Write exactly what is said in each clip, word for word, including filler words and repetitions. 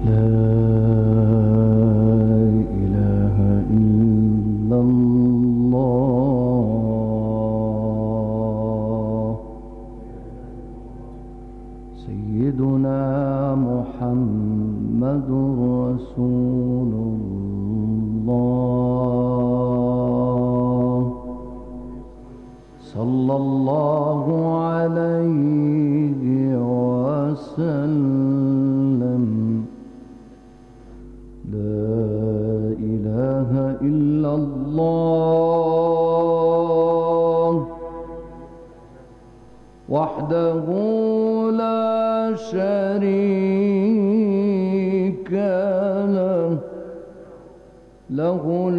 وحده لا شريك له له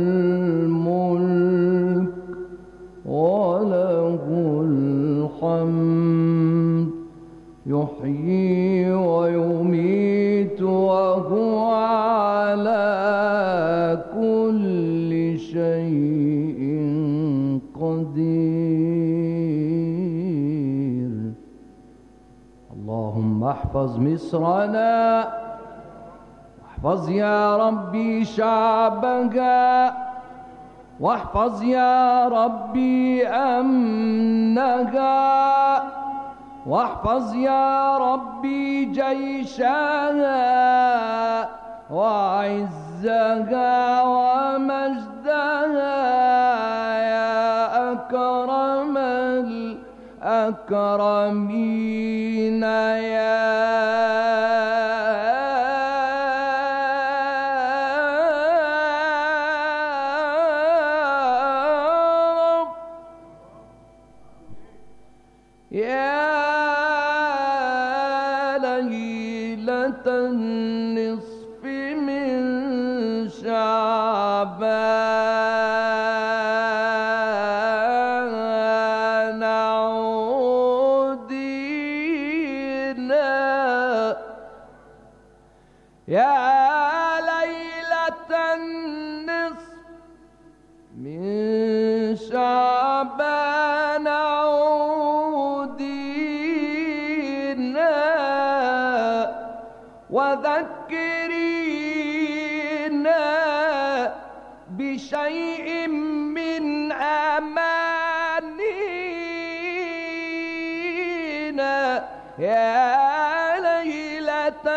الملك وله الحمد يحيي ويميت وهو على كل شيء قدير. اللهم احفظ مصرنا، واحفظ يا ربي شعبها، واحفظ يا ربي أمنها، واحفظ يا ربي جيشها وعزها ومجدها يا أكرم الأكرمين يا النصف من شعبان عودينا يا ليلة النصف من شعبان عودينا وذكرينا بشيء من أمانينا يا ليلة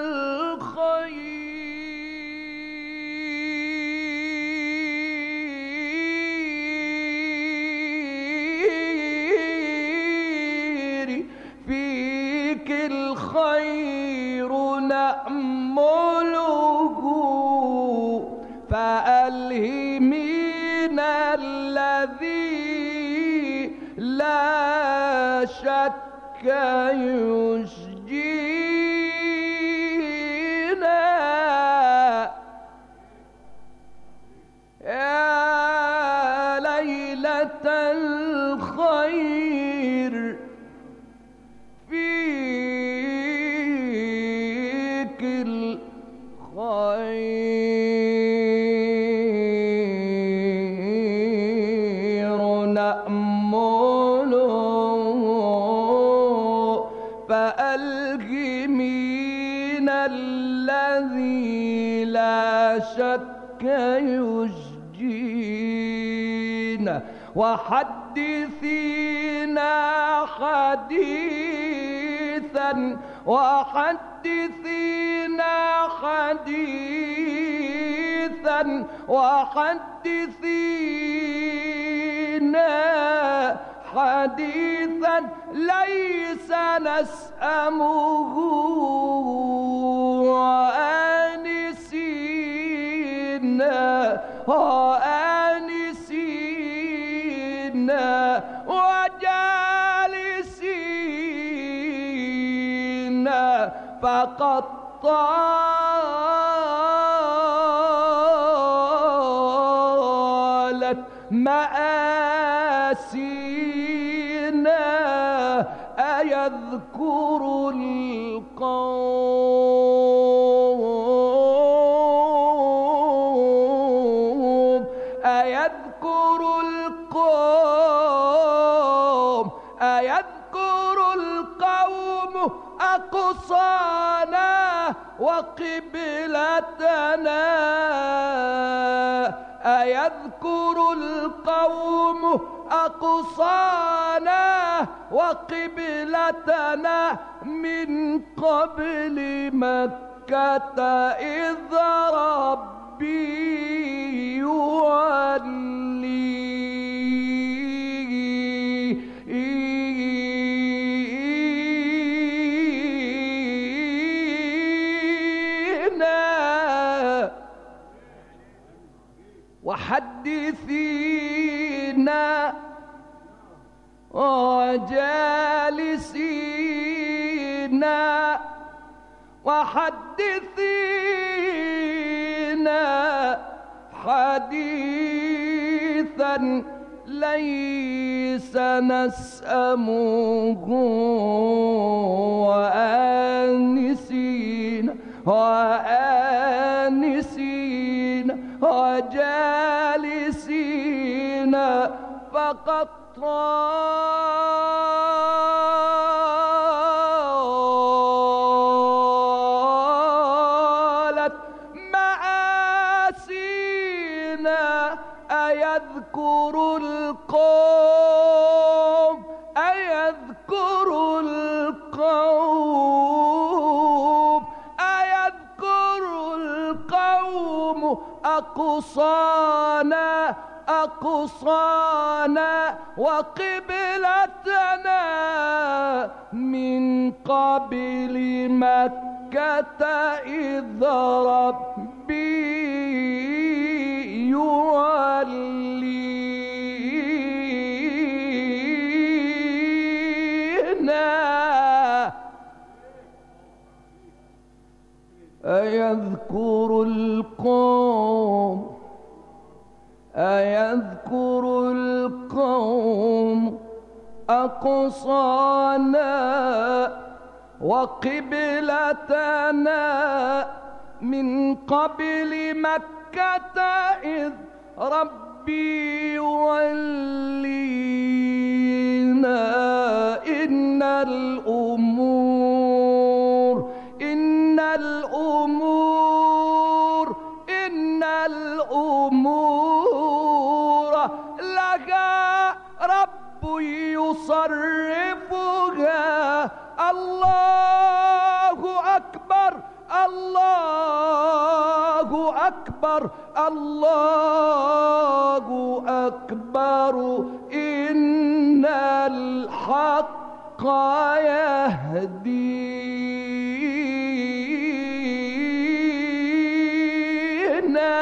الخير فيك الخير نأمله فألهمينا الذي لا شك يشجينا يا ليلة الخير فيك الخير نأمله فألهمينا الذي لا شك يشجينا وحدثينا حديثا وحدثينا حديثا وحدثينا حديثا ليس نسأمه وآنسينا وآنسينا وجالسينا فقد طالت مآسينا أيذكر القوم أيذكر القوم أيذكر القوم أقصانا وقبلتنا. أيذكر القوم أقصانا وقبلتنا من قبل مكة إذ ربي يولي وحدثينا وجالسينا وحدثينا حديثا ليس نسأمه وآنسين وآنسين وجالسين فقد طالت مآسينا. أيذكر القوم أيذكر القوم أيذكر القوم أقصانا أقصانا وقبلتنا من قبل مكة إذ ربي يولينا. أيذكر القوم أيذكر القوم أقصانا وقبلتنا من قبل مكة إذ ربي يولينا. إن الأمور إن الأمور إن الأمور لها رب يصرفها. الله أكبر الله أكبر الله أكبر. إن الحق يهدينا.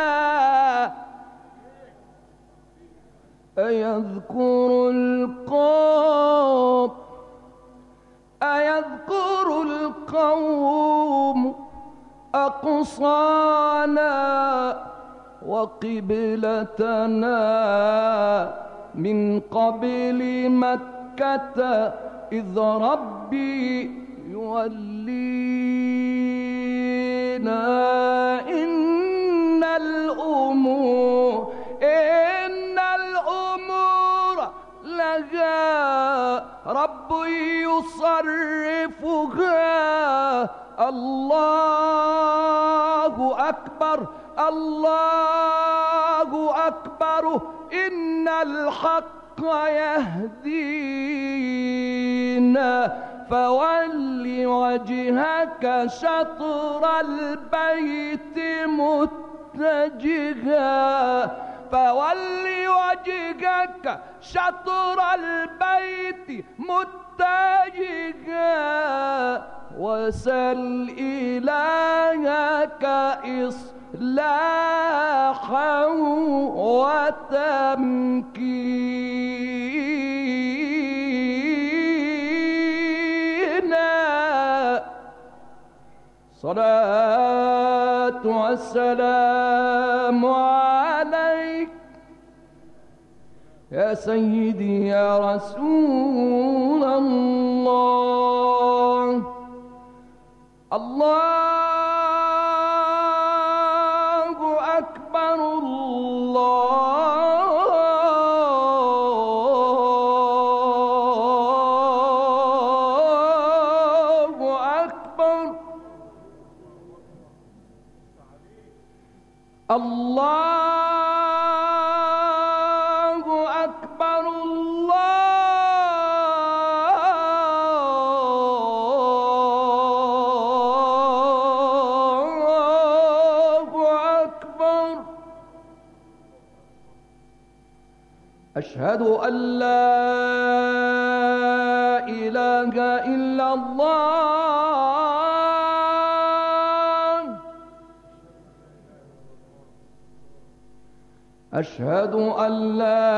أيذكر القوم أيذكر القوم أقصانا وقبلتنا من قبل مكة إذ ربي يولينا. إن الأمور إن الأمور لها رب يصرفها. الله أكبر الله أكبر. إن الحق يهدينا. فول وجهك شطر البيت متجها فول وجهك شطر البيت متجها وسل إلهك إصلاحا وتمكينا. صلاة والسلام عليك يا سيدي يا رسول الله. الله أكبر الله الله أكبر الله أكبر. أشهد أن لا إله إلا الله. أشهد أن لا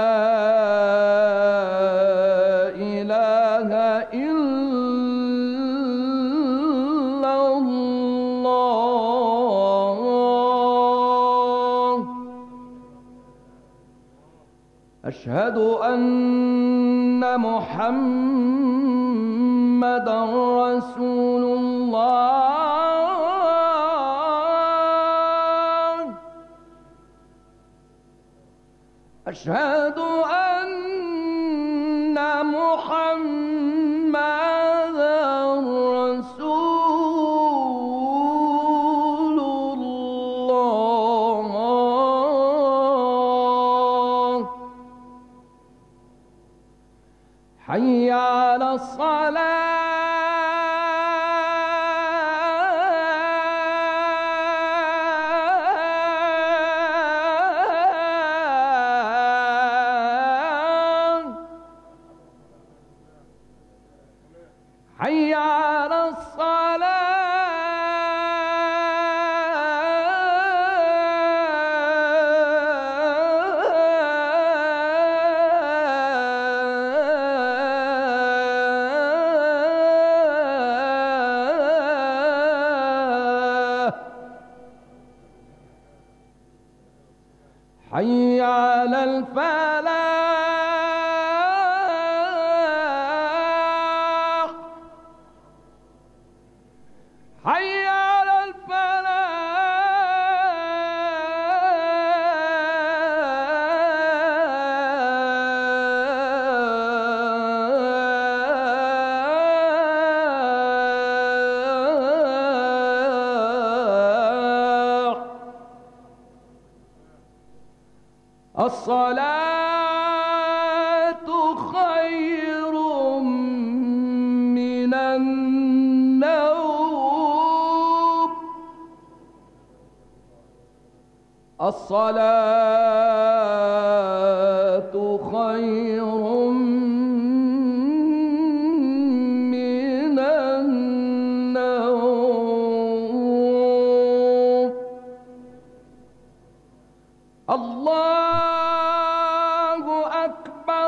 إله إلا الله. أشهد أن محمدًا رسول الله. أشهد أن محمدًا رسول الله. حي على الصلاة. حي على الصلاة. حي على الفلاح. حي على الفلاح. الصلاة خير من النوم. الصلاة خير من النوم. الله أكبر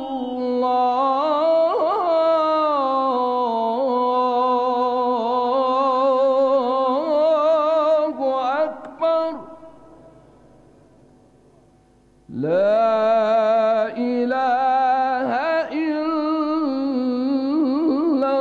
الله أكبر. لا إله إلا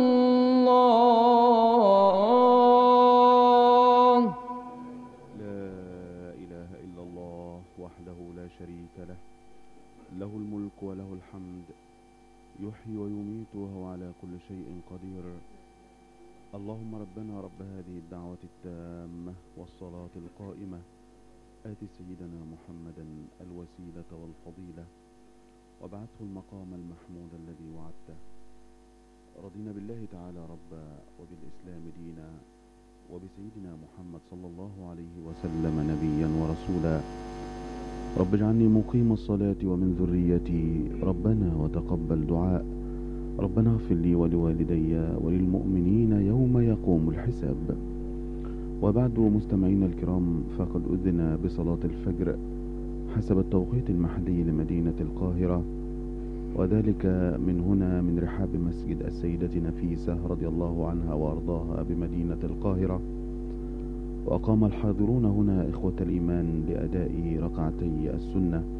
الله. لا إله إلا الله وحده لا شريك له، له الملك وله الحمد، يحيي ويميت وهو على كل شيء قدير. اللهم ربنا رب هذه الدعوة التامة والصلاة القائمة، آت سيدنا محمدا الوسيلة والفضيلة وابعثه المقام المحمود الذي وعدته. رضينا بالله تعالى ربا وبالإسلام دينا وبسيدنا محمد صلى الله عليه وسلم نبيا ورسولا. رب اجعلني مقيم الصلاة ومن ذريتي ربنا وتقبل دعاء. ربنا اغفر لي ولوالدي وللمؤمنين يوم يقوم الحساب. وبعد مستمعينا الكرام، فقد أذن بصلاة الفجر حسب التوقيت المحلي لمدينة القاهرة، وذلك من هنا من رحاب مسجد السيدة نفيسة رضي الله عنها وأرضاها بمدينة القاهرة. وأقام الحاضرون هنا إخوة الإيمان لأداء ركعتي السنة